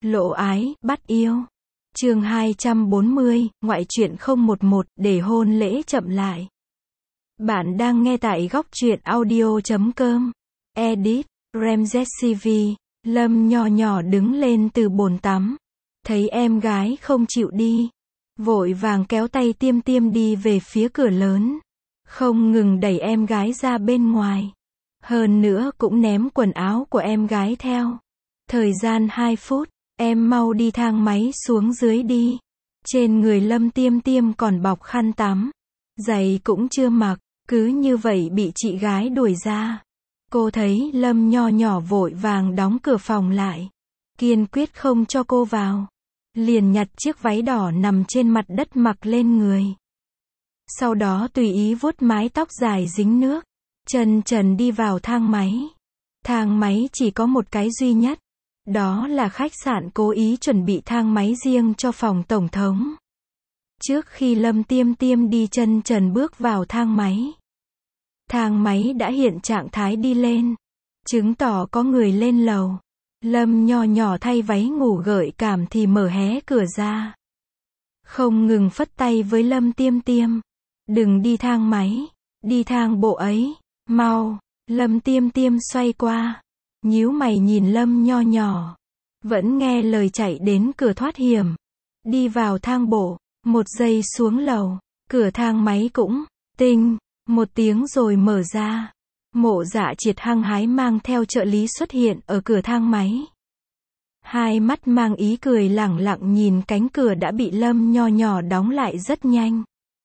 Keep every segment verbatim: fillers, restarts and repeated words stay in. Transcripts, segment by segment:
Lộ ái, bắt yêu. Chương hai trăm bốn mươi, ngoại truyện không một một, để hôn lễ chậm lại. Bạn đang nghe tại góc truyện audio chấm com. Edit, Ramzes. Lâm nhỏ nhỏ đứng lên từ bồn tắm. Thấy em gái không chịu đi. Vội vàng kéo tay Tiêm Tiêm đi về phía cửa lớn. Không ngừng đẩy em gái ra bên ngoài. Hơn nữa cũng ném quần áo của em gái theo. Thời gian hai phút. Em mau đi thang máy xuống dưới đi. Trên người Lâm Tiêm Tiêm còn bọc khăn tắm. Giày cũng chưa mặc, cứ như vậy bị chị gái đuổi ra. Cô thấy Lâm nho nhỏ vội vàng đóng cửa phòng lại. Kiên quyết không cho cô vào. Liền nhặt chiếc váy đỏ nằm trên mặt đất mặc lên người. Sau đó tùy ý vuốt mái tóc dài dính nước. Chân trần đi vào thang máy. Thang máy chỉ có một cái duy nhất. Đó là khách sạn cố ý chuẩn bị thang máy riêng cho phòng tổng thống. Trước khi Lâm Tiêm Tiêm đi chân trần bước vào thang máy, thang máy đã hiện trạng thái đi lên, chứng tỏ có người lên lầu. Lâm nho nhỏ thay váy ngủ gợi cảm thì mở hé cửa ra. Không ngừng phất tay với Lâm Tiêm Tiêm. Đừng đi thang máy, đi thang bộ ấy, mau. Lâm Tiêm Tiêm xoay qua. Nhíu mày nhìn Lâm nho nhỏ. Vẫn nghe lời chạy đến cửa thoát hiểm. Đi vào thang bộ. Một giây xuống lầu. Cửa thang máy cũng tinh. Một tiếng rồi mở ra. Mộ Dạ Triệt hăng hái mang theo trợ lý xuất hiện ở cửa thang máy. Hai mắt mang ý cười lẳng lặng nhìn cánh cửa đã bị Lâm nho nhỏ đóng lại rất nhanh.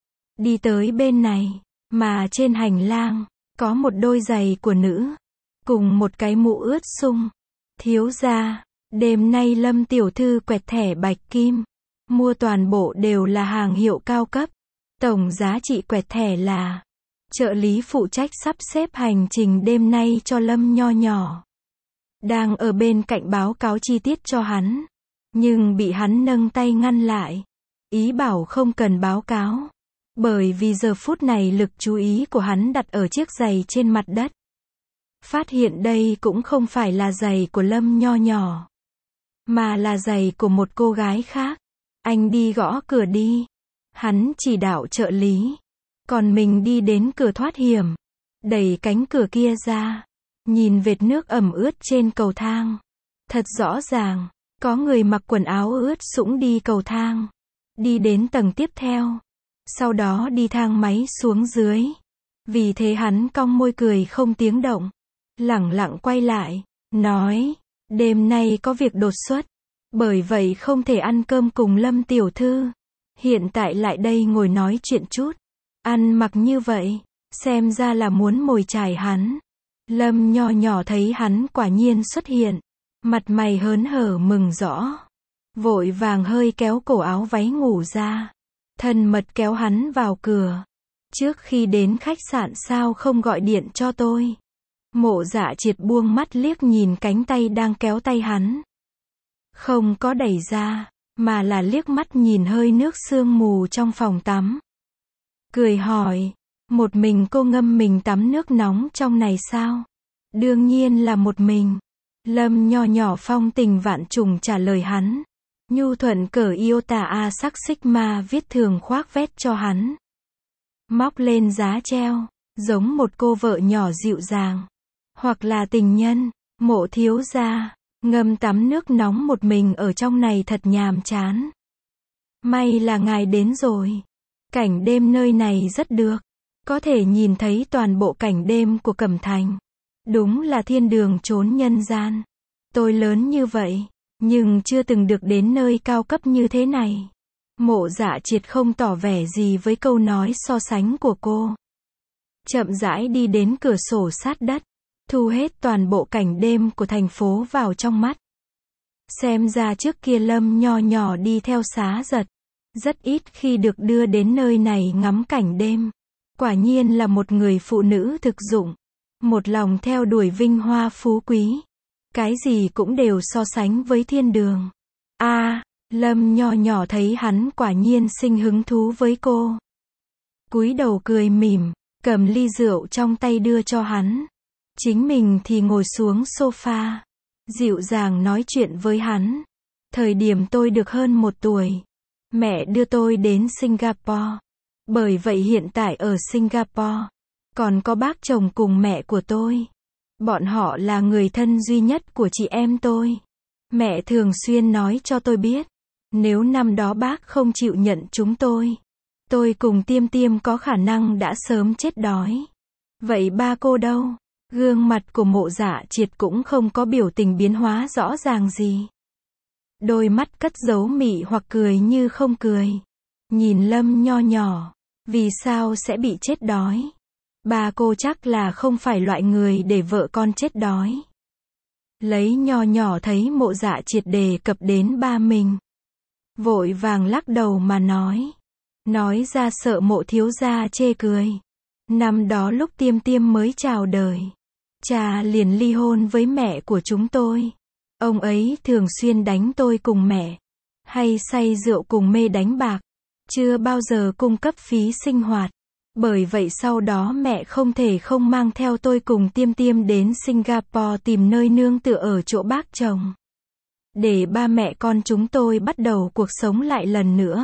Đi tới bên này. Mà trên hành lang. Có một đôi giày của nữ. Cùng một cái mũ ướt sũng. Thiếu gia, đêm nay Lâm tiểu thư quẹt thẻ bạch kim. Mua toàn bộ đều là hàng hiệu cao cấp. Tổng giá trị quẹt thẻ là. Trợ lý phụ trách sắp xếp hành trình đêm nay cho Lâm nho nhỏ. Đang ở bên cạnh báo cáo chi tiết cho hắn. Nhưng bị hắn nâng tay ngăn lại. Ý bảo không cần báo cáo. Bởi vì giờ phút này lực chú ý của hắn đặt ở chiếc giày trên mặt đất. Phát hiện đây cũng không phải là giày của Lâm nho nhỏ. Mà là giày của một cô gái khác. Anh đi gõ cửa đi. Hắn chỉ đạo trợ lý. Còn mình đi đến cửa thoát hiểm. Đẩy cánh cửa kia ra. Nhìn vệt nước ẩm ướt trên cầu thang. Thật rõ ràng. Có người mặc quần áo ướt sũng đi cầu thang. Đi đến tầng tiếp theo. Sau đó đi thang máy xuống dưới. Vì thế hắn cong môi cười không tiếng động. Lẳng lặng quay lại, nói, đêm nay có việc đột xuất, bởi vậy không thể ăn cơm cùng Lâm tiểu thư. Hiện tại lại đây ngồi nói chuyện chút. Ăn mặc như vậy, xem ra là muốn mồi chài hắn. Lâm nho nhỏ thấy hắn quả nhiên xuất hiện, mặt mày hớn hở mừng rõ. Vội vàng hơi kéo cổ áo váy ngủ ra, thân mật kéo hắn vào cửa. Trước khi đến khách sạn sao không gọi điện cho tôi? Mộ Dạ Triệt buông mắt liếc nhìn cánh tay đang kéo tay hắn. Không có đẩy ra, mà là liếc mắt nhìn hơi nước sương mù trong phòng tắm. Cười hỏi, một mình cô ngâm mình tắm nước nóng trong này sao? Đương nhiên là một mình. Lâm nho nhỏ phong tình vạn trùng trả lời hắn. Nhu thuận cởi iota a sắc sigma viết thường khoác vét cho hắn. Móc lên giá treo, giống một cô vợ nhỏ dịu dàng. Hoặc là tình nhân, Mộ thiếu gia, ngâm tắm nước nóng một mình ở trong này thật nhàm chán. May là ngài đến rồi. Cảnh đêm nơi này rất được. Có thể nhìn thấy toàn bộ cảnh đêm của Cẩm Thành. Đúng là thiên đường trốn nhân gian. Tôi lớn như vậy, nhưng chưa từng được đến nơi cao cấp như thế này. Mộ Dạ Triệt không tỏ vẻ gì với câu nói so sánh của cô. Chậm rãi đi đến cửa sổ sát đất. Thu hết toàn bộ cảnh đêm của thành phố vào trong mắt. Xem ra trước kia Lâm nho nhỏ đi theo Xá Giật. Rất ít khi được đưa đến nơi này ngắm cảnh đêm. Quả nhiên là một người phụ nữ thực dụng. Một lòng theo đuổi vinh hoa phú quý. Cái gì cũng đều so sánh với thiên đường. a à, Lâm nho nhỏ thấy hắn quả nhiên sinh hứng thú với cô. Cúi đầu cười mỉm, cầm ly rượu trong tay đưa cho hắn. Chính mình thì ngồi xuống sofa, dịu dàng nói chuyện với hắn. Thời điểm tôi được hơn một tuổi, mẹ đưa tôi đến Singapore. Bởi vậy hiện tại ở Singapore, còn có bác chồng cùng mẹ của tôi. Bọn họ là người thân duy nhất của chị em tôi. Mẹ thường xuyên nói cho tôi biết, nếu năm đó bác không chịu nhận chúng tôi, tôi cùng Tiêm Tiêm có khả năng đã sớm chết đói. Vậy ba cô đâu? Gương mặt của Mộ Dạ Triệt cũng không có biểu tình biến hóa rõ ràng gì. Đôi mắt cất giấu mị hoặc cười như không cười. Nhìn Lâm Nho nhỏ, vì sao sẽ bị chết đói? Ba cô chắc là không phải loại người để vợ con chết đói. Lấy Nho nhỏ thấy Mộ Dạ Triệt đề cập đến ba mình, vội vàng lắc đầu mà nói. Nói ra sợ Mộ thiếu gia chê cười. Năm đó lúc Tiêm Tiêm mới chào đời, cha liền ly hôn với mẹ của chúng tôi. Ông ấy thường xuyên đánh tôi cùng mẹ, hay say rượu cùng mê đánh bạc, chưa bao giờ cung cấp phí sinh hoạt. Bởi vậy sau đó mẹ không thể không mang theo tôi cùng Tiêm Tiêm đến Singapore tìm nơi nương tựa ở chỗ bác chồng, để ba mẹ con chúng tôi bắt đầu cuộc sống lại lần nữa.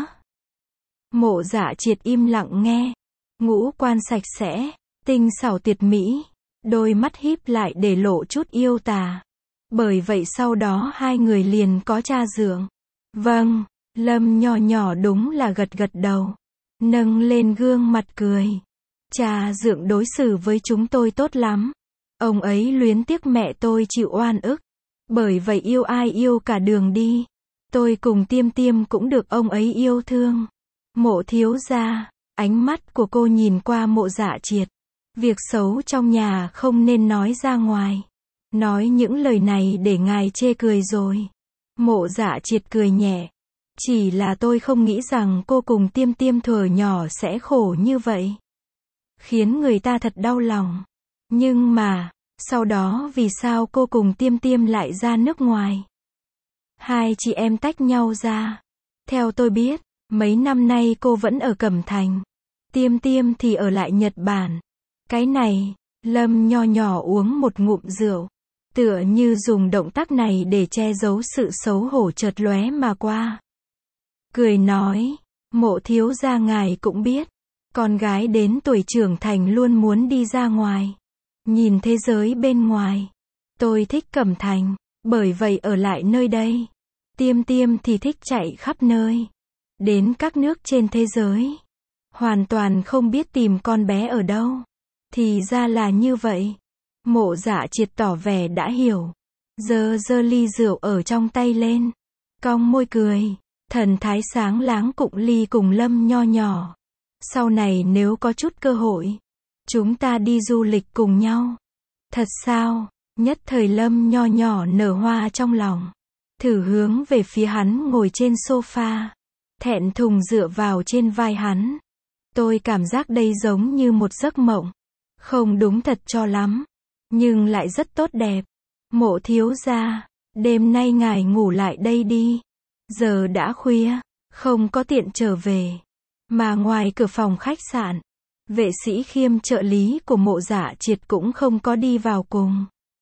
Mộ Dạ Triệt im lặng nghe, ngũ quan sạch sẽ, tinh xảo tuyệt mỹ, đôi mắt híp lại để lộ chút yêu tà. Bởi vậy sau đó hai người liền có cha dượng. Vâng, Lâm Nho nhỏ đúng là gật gật đầu, nâng lên gương mặt cười. Cha dượng đối xử với chúng tôi tốt lắm. Ông ấy luyến tiếc mẹ tôi chịu oan ức, bởi vậy yêu ai yêu cả đường đi. Tôi cùng Tiêm Tiêm cũng được ông ấy yêu thương. Mộ thiếu gia, ánh mắt của cô nhìn qua Mộ Dạ Triệt. Việc xấu trong nhà không nên nói ra ngoài. Nói những lời này để ngài chê cười rồi. Mộ Dạ Triệt cười nhẹ. Chỉ là tôi không nghĩ rằng cô cùng Tiêm Tiêm thuở nhỏ sẽ khổ như vậy. Khiến người ta thật đau lòng. Nhưng mà, sau đó vì sao cô cùng Tiêm Tiêm lại ra nước ngoài? Hai chị em tách nhau ra. Theo tôi biết, mấy năm nay cô vẫn ở Cẩm Thành. Tiêm Tiêm thì ở lại Nhật Bản. Cái này, Lâm Nho nhỏ uống một ngụm rượu, tựa như dùng động tác này để che giấu sự xấu hổ chợt lóe mà qua. Cười nói, Mộ thiếu gia ngài cũng biết, con gái đến tuổi trưởng thành luôn muốn đi ra ngoài, nhìn thế giới bên ngoài. Tôi thích Cẩm Thành, bởi vậy ở lại nơi đây. Tiêm Tiêm thì thích chạy khắp nơi, đến các nước trên thế giới. Hoàn toàn không biết tìm con bé ở đâu. Thì ra là như vậy. Mộ Dạ Triệt tỏ vẻ đã hiểu. Giơ giơ ly rượu ở trong tay lên, cong môi cười, thần thái sáng láng cụng ly cùng Lâm Nho nhỏ. Sau này nếu có chút cơ hội, chúng ta đi du lịch cùng nhau. Thật sao? Nhất thời Lâm Nho nhỏ nở hoa trong lòng, thử hướng về phía hắn ngồi trên sofa, thẹn thùng dựa vào trên vai hắn. Tôi cảm giác đây giống như một giấc mộng. Không đúng thật cho lắm, nhưng lại rất tốt đẹp. Mộ thiếu gia, đêm nay ngài ngủ lại đây đi. Giờ đã khuya, không có tiện trở về. Mà ngoài cửa phòng khách sạn, vệ sĩ Khiêm trợ lý của Mộ Dạ Triệt cũng không có đi vào cùng.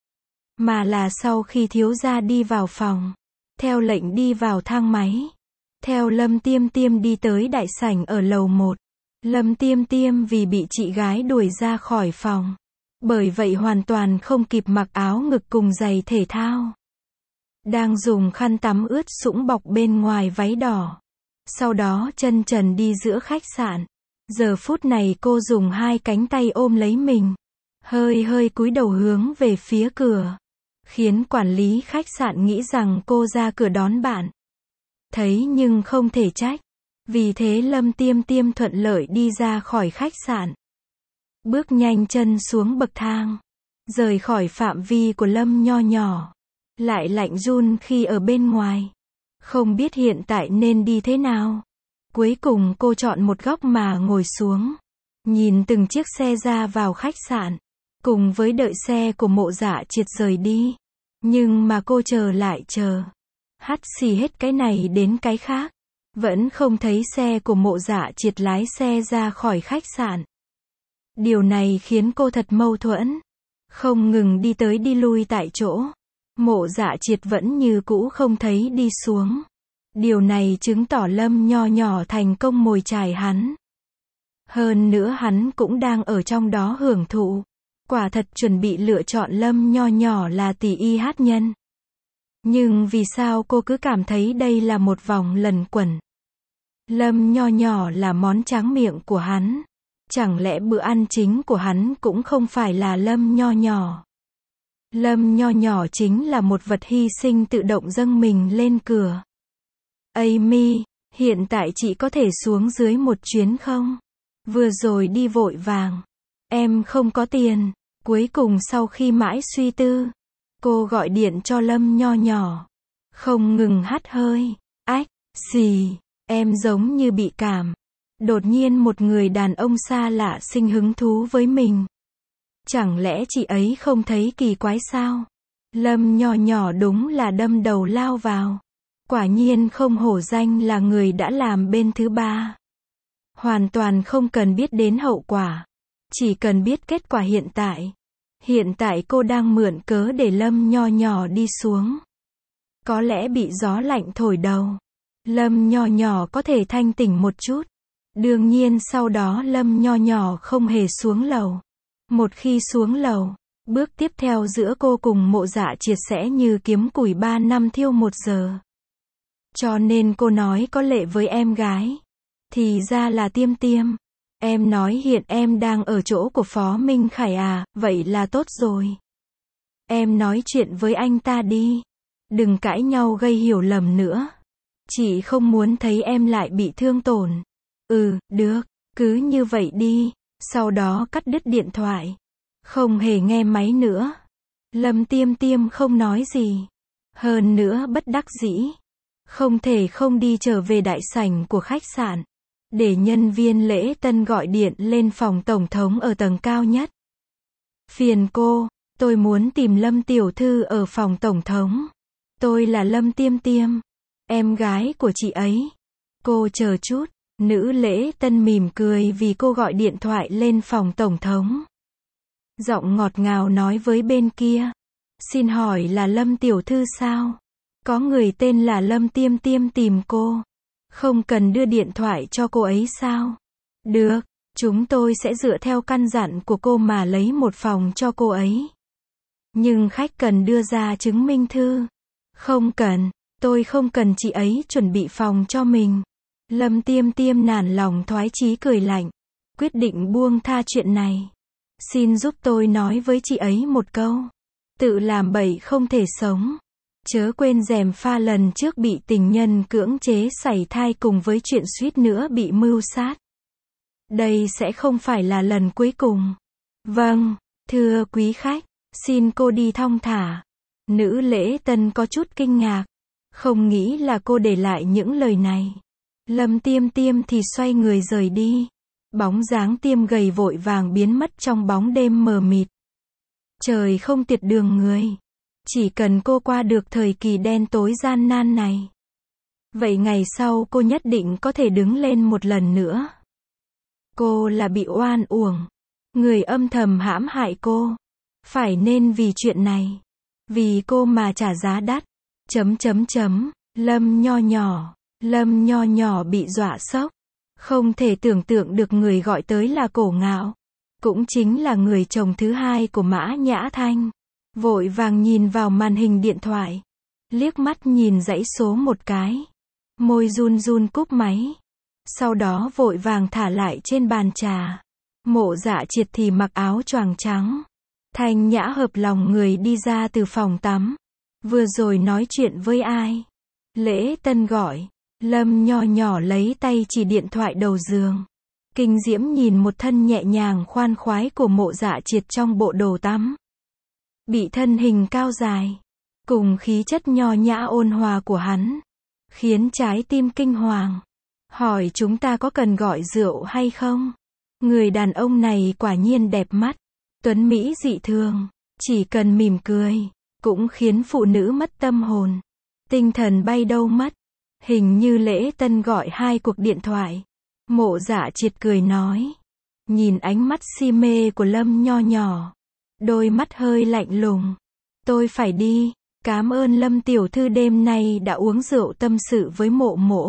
Mà là sau khi thiếu gia đi vào phòng, theo lệnh đi vào thang máy. Theo Lâm Tiêm Tiêm đi tới đại sảnh ở lầu một. Lâm Tiêm Tiêm vì bị chị gái đuổi ra khỏi phòng, bởi vậy hoàn toàn không kịp mặc áo ngực cùng giày thể thao. Đang dùng khăn tắm ướt sũng bọc bên ngoài váy đỏ. Sau đó chân trần đi giữa khách sạn. Giờ phút này cô dùng hai cánh tay ôm lấy mình, hơi hơi cúi đầu hướng về phía cửa, khiến quản lý khách sạn nghĩ rằng cô ra cửa đón bạn. Thấy nhưng không thể trách. Vì thế Lâm Tiêm Tiêm thuận lợi đi ra khỏi khách sạn, bước nhanh chân xuống bậc thang, rời khỏi phạm vi của Lâm Nho nhỏ. Lại lạnh run khi ở bên ngoài, không biết hiện tại nên đi thế nào. Cuối cùng cô chọn một góc mà ngồi xuống, nhìn từng chiếc xe ra vào khách sạn, cùng với đợi xe của Mộ Dạ Triệt rời đi. Nhưng mà cô chờ lại chờ, hắt xì hết cái này đến cái khác, vẫn không thấy xe của Mộ Dạ Triệt lái xe ra khỏi khách sạn. Điều này khiến cô thật mâu thuẫn, không ngừng đi tới đi lui tại chỗ. Mộ Dạ Triệt vẫn như cũ không thấy đi xuống. Điều này chứng tỏ Lâm Nho Nhỏ thành công mồi chài hắn. Hơn nữa hắn cũng đang ở trong đó hưởng thụ. Quả thật chuẩn bị lựa chọn Lâm Nho Nhỏ là tỷ y hát nhân. Nhưng vì sao cô cứ cảm thấy đây là một vòng luẩn quẩn? Lâm Nho Nhỏ là món tráng miệng của hắn. Chẳng lẽ bữa ăn chính của hắn cũng không phải là Lâm Nho Nhỏ? Lâm Nho Nhỏ chính là một vật hy sinh tự động dâng mình lên cửa. Amy, hiện tại chị có thể xuống dưới một chuyến không? Vừa rồi đi vội vàng. Em không có tiền. Cuối cùng sau khi mãi suy tư, cô gọi điện cho Lâm Nho Nhỏ. Không ngừng hắt hơi. Ách, xì, em giống như bị cảm. Đột nhiên một người đàn ông xa lạ sinh hứng thú với mình. Chẳng lẽ chị ấy không thấy kỳ quái sao? Lâm Nho Nhỏ đúng là đâm đầu lao vào. Quả nhiên không hổ danh là người đã làm bên thứ ba. Hoàn toàn không cần biết đến hậu quả. Chỉ cần biết kết quả hiện tại. Hiện tại cô đang mượn cớ để Lâm Nho Nhỏ đi xuống. Có lẽ bị gió lạnh thổi đầu. Lâm Nho Nhỏ có thể thanh tỉnh một chút. Đương nhiên sau đó Lâm Nho Nhỏ không hề xuống lầu. Một khi xuống lầu, bước tiếp theo giữa cô cùng Mộ Dạ Triệt sẽ như kiếm củi ba năm thiêu một giờ. Cho nên cô nói có lệ với em gái. Thì ra là Tiêm Tiêm. Em nói hiện em đang ở chỗ của Phó Minh Khải à, vậy là tốt rồi. Em nói chuyện với anh ta đi. Đừng cãi nhau gây hiểu lầm nữa. Chị không muốn thấy em lại bị thương tổn. Ừ, được, cứ như vậy đi. Sau đó cắt đứt điện thoại. Không hề nghe máy nữa. Lâm Tiêm Tiêm không nói gì. Hơn nữa bất đắc dĩ. Không thể không đi trở về đại sảnh của khách sạn. Để nhân viên lễ tân gọi điện lên phòng tổng thống ở tầng cao nhất. Phiền cô, tôi muốn tìm Lâm tiểu thư ở phòng tổng thống. Tôi là Lâm Tiêm Tiêm, em gái của chị ấy. Cô chờ chút. Nữ lễ tân mỉm cười vì cô gọi điện thoại lên phòng tổng thống. Giọng ngọt ngào nói với bên kia. Xin hỏi là Lâm tiểu thư sao? Có người tên là Lâm Tiêm Tiêm tìm cô. Không cần đưa điện thoại cho cô ấy sao? Được, chúng tôi sẽ dựa theo căn dặn của cô mà lấy một phòng cho cô ấy. Nhưng khách cần đưa ra chứng minh thư. Không cần, tôi không cần chị ấy chuẩn bị phòng cho mình. Lâm Tiêm Tiêm nản lòng thoái chí cười lạnh. Quyết định buông tha chuyện này. Xin giúp tôi nói với chị ấy một câu. Tự làm bậy không thể sống. Chớ quên rèm pha lần trước bị tình nhân cưỡng chế sảy thai cùng với chuyện suýt nữa bị mưu sát. Đây sẽ không phải là lần cuối cùng. Vâng, thưa quý khách, xin cô đi thong thả. Nữ lễ tân có chút kinh ngạc. Không nghĩ là cô để lại những lời này. Lâm Tiêm Tiêm thì xoay người rời đi. Bóng dáng Tiêm gầy vội vàng biến mất trong bóng đêm mờ mịt. Trời không tiệt đường người. Chỉ cần cô qua được thời kỳ đen tối gian nan này. Vậy ngày sau cô nhất định có thể đứng lên một lần nữa. Cô là bị oan uổng. Người âm thầm hãm hại cô. Phải nên vì chuyện này. Vì cô mà trả giá đắt. Chấm chấm chấm. Lâm Nho Nhỏ. Lâm Nho Nhỏ bị dọa sốc. Không thể tưởng tượng được người gọi tới là Cổ Ngạo. Cũng chính là người chồng thứ hai của Mã Nhã Thanh. Vội vàng nhìn vào màn hình điện thoại. Liếc mắt nhìn dãy số một cái. Môi run run cúp máy. Sau đó vội vàng thả lại trên bàn trà. Mộ Dạ Triệt thì mặc áo choàng trắng. Thanh nhã hợp lòng người đi ra từ phòng tắm. Vừa rồi nói chuyện với ai? Lễ tân gọi. Lâm Nho Nhỏ lấy tay chỉ điện thoại đầu giường. Kinh diễm nhìn một thân nhẹ nhàng khoan khoái của Mộ Dạ Triệt trong bộ đồ tắm. Bị thân hình cao dài. Cùng khí chất nho nhã ôn hòa của hắn. Khiến trái tim kinh hoàng. Hỏi chúng ta có cần gọi rượu hay không? Người đàn ông này quả nhiên đẹp mắt. Tuấn Mỹ dị thường. Chỉ cần mỉm cười. Cũng khiến phụ nữ mất tâm hồn. Tinh thần bay đâu mất. Hình như lễ tân gọi hai cuộc điện thoại. Mộ Dạ Triệt cười nói. Nhìn ánh mắt si mê của Lâm Nho Nhỏ. Đôi mắt hơi lạnh lùng. Tôi phải đi. Cám ơn Lâm tiểu thư đêm nay đã uống rượu tâm sự với mộ mỗ.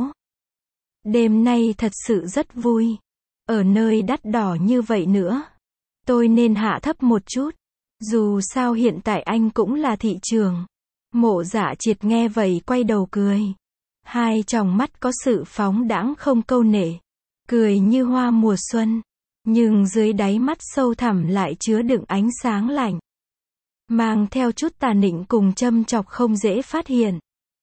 Đêm nay thật sự rất vui. Ở nơi đắt đỏ như vậy nữa. Tôi nên hạ thấp một chút. Dù sao hiện tại anh cũng là thị trường. Mộ Dạ Triệt nghe vậy quay đầu cười. Hai tròng mắt có sự phóng đãng không câu nệ. Cười như hoa mùa xuân. Nhưng dưới đáy mắt sâu thẳm lại chứa đựng ánh sáng lạnh. Mang theo chút tà nịnh cùng châm chọc không dễ phát hiện.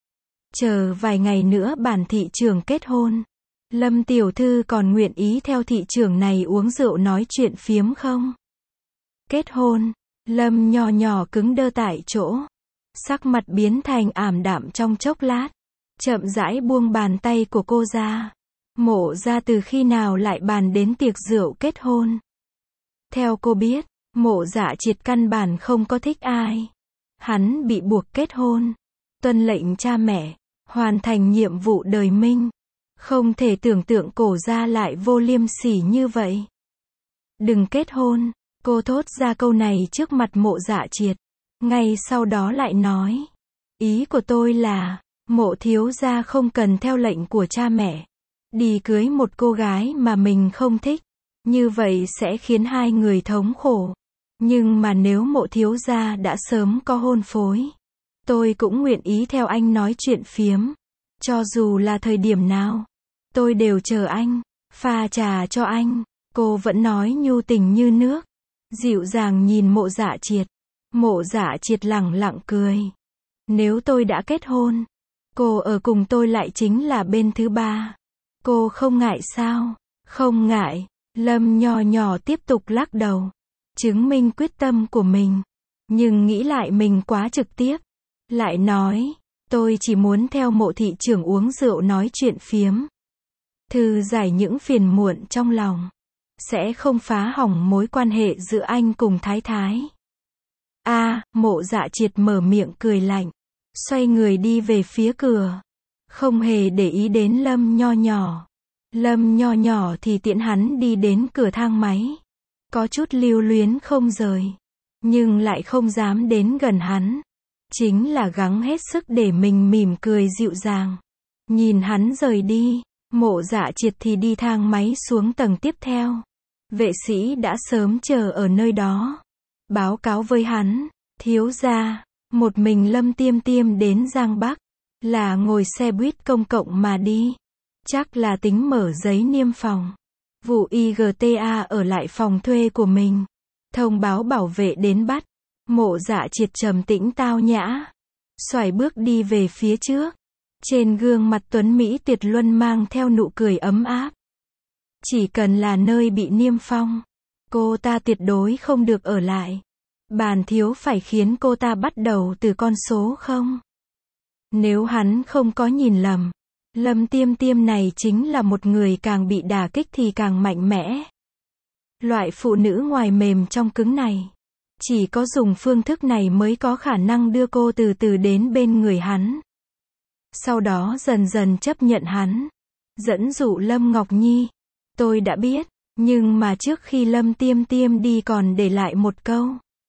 Chờ vài ngày nữa bản thị trường kết hôn. Lâm tiểu thư còn nguyện ý theo thị trường này uống rượu nói chuyện phiếm không? Kết hôn. Lâm nhỏ nhỏ cứng đơ tại chỗ. Sắc mặt biến thành ảm đạm trong chốc lát. Chậm rãi buông bàn tay của cô ra. Mộ ra từ khi nào lại bàn đến tiệc rượu kết hôn? Theo cô biết, Mộ Dạ Triệt căn bản không có thích ai. Hắn bị buộc kết hôn. Tuân lệnh cha mẹ. Hoàn thành nhiệm vụ đời minh. Không thể tưởng tượng cổ gia lại vô liêm sỉ như vậy. Đừng kết hôn. Cô thốt ra câu này trước mặt Mộ Dạ Triệt. Ngay sau đó lại nói. Ý của tôi là, Mộ thiếu gia không cần theo lệnh của cha mẹ. Đi cưới một cô gái mà mình không thích. Như vậy sẽ khiến hai người thống khổ. Nhưng mà nếu Mộ thiếu gia đã sớm có hôn phối. Tôi cũng nguyện ý theo anh nói chuyện phiếm. Cho dù là thời điểm nào. Tôi đều chờ anh. Pha trà cho anh. Cô vẫn nói nhu tình như nước. Dịu dàng nhìn Mộ Dạ Triệt. Mộ Dạ Triệt lẳng lặng cười. Nếu tôi đã kết hôn. Cô ở cùng tôi lại chính là bên thứ ba. Cô không ngại sao? Không ngại. Lâm nhỏ nhỏ tiếp tục lắc đầu. Chứng minh quyết tâm của mình. Nhưng nghĩ lại mình quá trực tiếp. Lại nói. Tôi chỉ muốn theo Mộ thị trưởng uống rượu nói chuyện phiếm. Thư giải những phiền muộn trong lòng. Sẽ không phá hỏng mối quan hệ giữa anh cùng Thái Thái. A, à, Mộ Dạ Triệt mở miệng cười lạnh. Xoay người đi về phía cửa. Không hề để ý đến Lâm nho nhỏ. Lâm nho nhỏ thì tiễn hắn đi đến cửa thang máy. Có chút lưu luyến không rời. Nhưng lại không dám đến gần hắn. Chính là gắng hết sức để mình mỉm cười dịu dàng. Nhìn hắn rời đi. Mộ Dạ Triệt thì đi thang máy xuống tầng tiếp theo. Vệ sĩ đã sớm chờ ở nơi đó. Báo cáo với hắn. Thiếu gia. Một mình Lâm Tiêm Tiêm đến Giang Bắc. Là ngồi xe buýt công cộng mà đi. Chắc là tính mở giấy niêm phòng. Vụ i giê tê a ở lại phòng thuê của mình. Thông báo bảo vệ đến bắt. Mộ Dạ Triệt trầm tĩnh tao nhã. Xoài bước đi về phía trước. Trên gương mặt tuấn Mỹ tuyệt luân mang theo nụ cười ấm áp. Chỉ cần là nơi bị niêm phong. Cô ta tuyệt đối không được ở lại. Bản thiếu phải khiến cô ta bắt đầu từ con số không. Nếu hắn không có nhìn lầm. Lâm Tiêm Tiêm này chính là một người càng bị đả kích thì càng mạnh mẽ. Loại phụ nữ ngoài mềm trong cứng này. Chỉ có dùng phương thức này mới có khả năng đưa cô từ từ đến bên người hắn. Sau đó dần dần chấp nhận hắn. Dẫn dụ Lâm Ngọc Nhi. Tôi đã biết. Nhưng mà trước khi Lâm Tiêm Tiêm đi còn để lại một câu.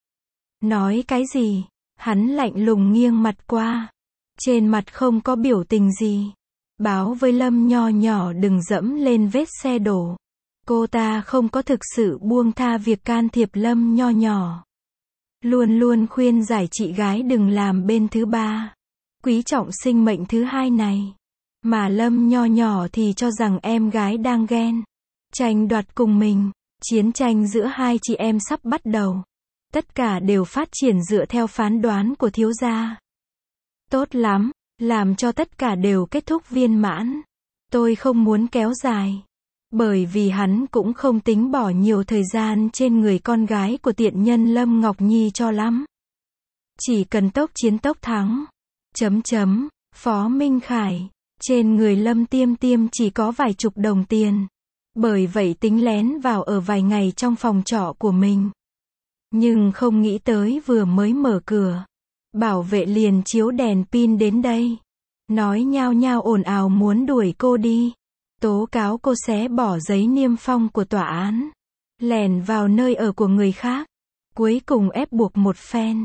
Nói cái gì? Hắn lạnh lùng nghiêng mặt qua. Trên mặt không có biểu tình gì. Báo với Lâm nho nhỏ đừng dẫm lên vết xe đổ. Cô ta không có thực sự buông tha việc can thiệp Lâm nho nhỏ. Luôn luôn khuyên giải chị gái đừng làm bên thứ ba. Quý trọng sinh mệnh thứ hai này. Mà Lâm nho nhỏ thì cho rằng em gái đang ghen. Tranh đoạt cùng mình. Chiến tranh giữa hai chị em sắp bắt đầu. Tất cả đều phát triển dựa theo phán đoán của thiếu gia. Tốt lắm. Làm cho tất cả đều kết thúc viên mãn. Tôi không muốn kéo dài. Bởi vì hắn cũng không tính bỏ nhiều thời gian trên người con gái của tiện nhân Lâm Ngọc Nhi cho lắm. Chỉ cần tốc chiến tốc thắng. Chấm chấm. Phó Minh Khải. Trên người Lâm Tiêm Tiêm chỉ có vài chục đồng tiền. Bởi vậy tính lén vào ở vài ngày trong phòng trọ của mình. Nhưng không nghĩ tới vừa mới mở cửa. Bảo vệ liền chiếu đèn pin đến đây. Nói nhao nhao ồn ào muốn đuổi cô đi. Tố cáo cô xé bỏ giấy niêm phong của tòa án. Lèn vào nơi ở của người khác. Cuối cùng ép buộc một phen.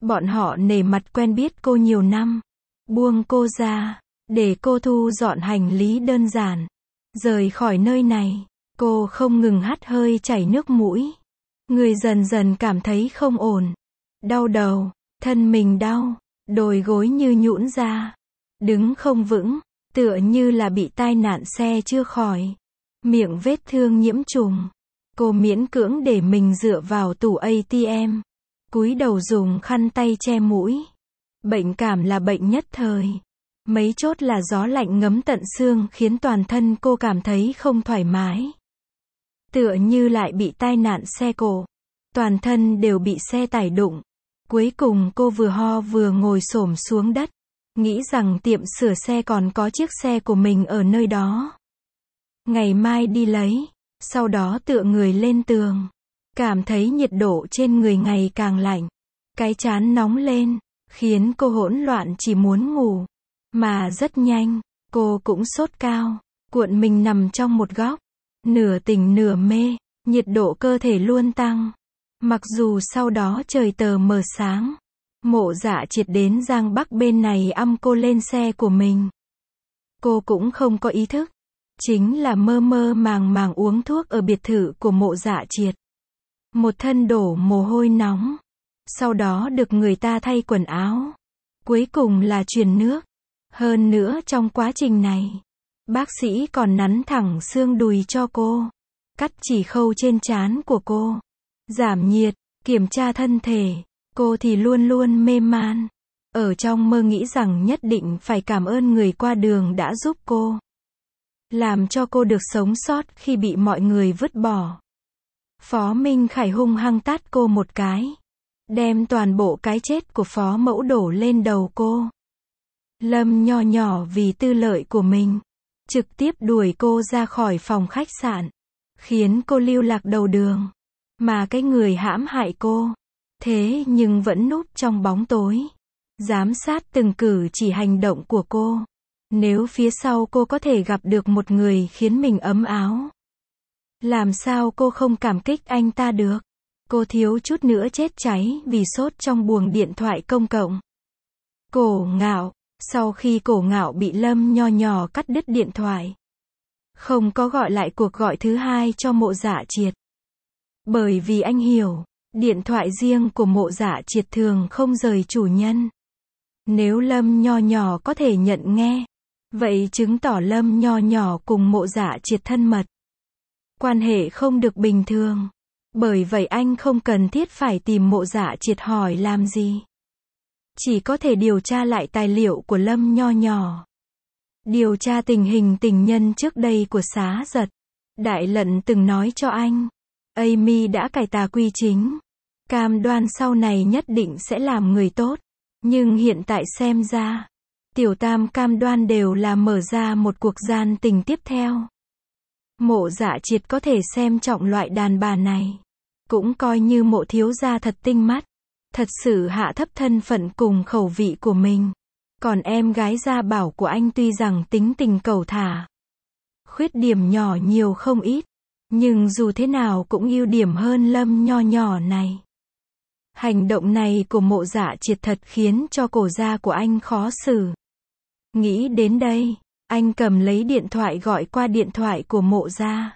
Bọn họ nể mặt quen biết cô nhiều năm. Buông cô ra, để cô thu dọn hành lý đơn giản. Rời khỏi nơi này, cô không ngừng hắt hơi chảy nước mũi. Người dần dần cảm thấy không ổn. Đau đầu, thân mình đau, đồi gối như nhũn ra. Đứng không vững, tựa như là bị tai nạn xe chưa khỏi. Miệng vết thương nhiễm trùng. Cô miễn cưỡng để mình dựa vào tủ a tê em. Cúi đầu dùng khăn tay che mũi. Bệnh cảm là bệnh nhất thời. Mấy chốt là gió lạnh ngấm tận xương khiến toàn thân cô cảm thấy không thoải mái. Tựa như lại bị tai nạn xe cộ. Toàn thân đều bị xe tải đụng. Cuối cùng cô vừa ho vừa ngồi xổm xuống đất. Nghĩ rằng tiệm sửa xe còn có chiếc xe của mình ở nơi đó. Ngày mai đi lấy. Sau đó tựa người lên tường. Cảm thấy nhiệt độ trên người ngày càng lạnh. Cái trán nóng lên. Khiến cô hỗn loạn chỉ muốn ngủ. Mà rất nhanh, cô cũng sốt cao. Cuộn mình nằm trong một góc. Nửa tỉnh nửa mê. Nhiệt độ cơ thể luôn tăng. Mặc dù sau đó trời tờ mờ sáng. Mộ Dạ Triệt đến Giang Bắc bên này ẵm cô lên xe của mình. Cô cũng không có ý thức. Chính là mơ mơ màng màng uống thuốc ở biệt thự của Mộ Dạ Triệt. Một thân đổ mồ hôi nóng. Sau đó được người ta thay quần áo. Cuối cùng là truyền nước. Hơn nữa trong quá trình này, bác sĩ còn nắn thẳng xương đùi cho cô. Cắt chỉ khâu trên trán của cô. Giảm nhiệt, kiểm tra thân thể. Cô thì luôn luôn mê man. Ở trong mơ nghĩ rằng nhất định phải cảm ơn người qua đường đã giúp cô. Làm cho cô được sống sót khi bị mọi người vứt bỏ. Phó Minh Khải hung hăng tát cô một cái. Đem toàn bộ cái chết của Phó Mẫu đổ lên đầu cô. Lâm Nho Nhỏ vì tư lợi của mình. Trực tiếp đuổi cô ra khỏi phòng khách sạn. Khiến cô lưu lạc đầu đường. Mà cái người hãm hại cô. Thế nhưng vẫn núp trong bóng tối. Giám sát từng cử chỉ hành động của cô. Nếu phía sau cô có thể gặp được một người khiến mình ấm áo. Làm sao cô không cảm kích anh ta được? Cô thiếu chút nữa chết cháy vì sốt trong buồng điện thoại công cộng. Cổ Ngạo. Sau khi Cổ Ngạo bị Lâm Nho Nhỏ cắt đứt điện thoại. Không có gọi lại cuộc gọi thứ hai cho Mộ Dạ Triệt. Bởi vì anh hiểu. Điện thoại riêng của Mộ Dạ Triệt thường không rời chủ nhân. Nếu Lâm Nho Nhỏ có thể nhận nghe. Vậy chứng tỏ Lâm Nho Nhỏ cùng Mộ Dạ Triệt thân mật. Quan hệ không được bình thường. Bởi vậy anh không cần thiết phải tìm Mộ Dạ Triệt hỏi làm gì. Chỉ có thể điều tra lại tài liệu của Lâm Nho Nhỏ. Điều tra tình hình tình nhân trước đây của Xá Giật. Đại Lận từng nói cho anh. Amy đã cải tà quy chính. Cam đoan sau này nhất định sẽ làm người tốt. Nhưng hiện tại xem ra. Tiểu Tam cam đoan đều là mở ra một cuộc gian tình tiếp theo. Mộ Dạ Triệt có thể xem trọng loại đàn bà này. Cũng coi như Mộ thiếu gia thật tinh mắt. Thật sự hạ thấp thân phận cùng khẩu vị của mình. Còn em gái Gia Bảo của anh tuy rằng tính tình cẩu thả. Khuyết điểm nhỏ nhiều không ít. Nhưng dù thế nào cũng ưu điểm hơn Lâm Nho Nhỏ này. Hành động này của Mộ Dạ Triệt thật khiến cho cổ gia của anh khó xử. Nghĩ đến đây, anh cầm lấy điện thoại gọi qua điện thoại của Mộ gia.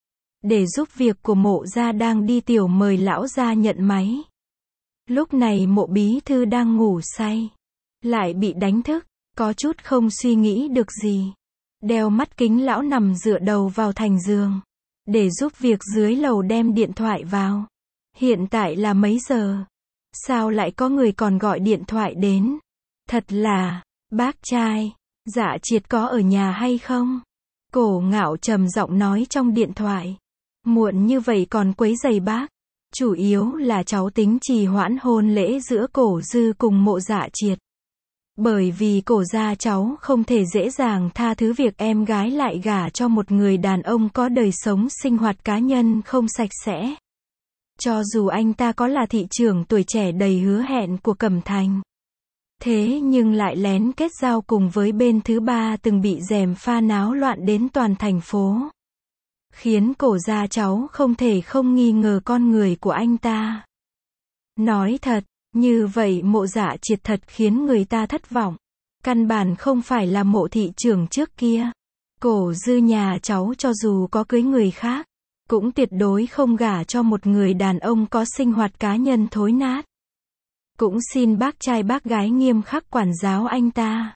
Để giúp việc của Mộ gia đang đi tiểu mời lão gia nhận máy. Lúc này Mộ bí thư đang ngủ say. Lại bị đánh thức, có chút không suy nghĩ được gì. Đeo mắt kính lão nằm dựa đầu vào thành giường. Để giúp việc dưới lầu đem điện thoại vào. Hiện tại là mấy giờ? Sao lại có người còn gọi điện thoại đến? Thật là, bác trai, Dạ Triệt có ở nhà hay không? Cổ Ngạo trầm giọng nói trong điện thoại. Muộn như vậy còn quấy rầy bác. Chủ yếu là cháu tính trì hoãn hôn lễ giữa Cổ Dư cùng Mộ Dạ Triệt. Bởi vì Cổ gia cháu không thể dễ dàng tha thứ việc em gái lại gả cho một người đàn ông có đời sống sinh hoạt cá nhân không sạch sẽ. Cho dù anh ta có là thị trưởng tuổi trẻ đầy hứa hẹn của Cẩm Thành. Thế nhưng lại lén kết giao cùng với bên thứ ba từng bị gièm pha náo loạn đến toàn thành phố. Khiến Cổ gia cháu không thể không nghi ngờ con người của anh ta. Nói thật, Như vậy Mộ Dạ Triệt thật khiến người ta thất vọng. Căn bản không phải là Mộ thị trưởng trước kia. Cổ Dư nhà cháu cho dù có cưới người khác, cũng tuyệt đối không gả cho một người đàn ông có sinh hoạt cá nhân thối nát. Cũng xin bác trai bác gái nghiêm khắc quản giáo anh ta.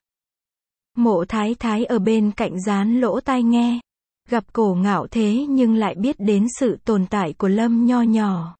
Mộ Thái Thái ở bên cạnh dán lỗ tai nghe. Gặp Cổ Ngạo thế nhưng lại biết đến sự tồn tại của Lâm Nho Nhỏ.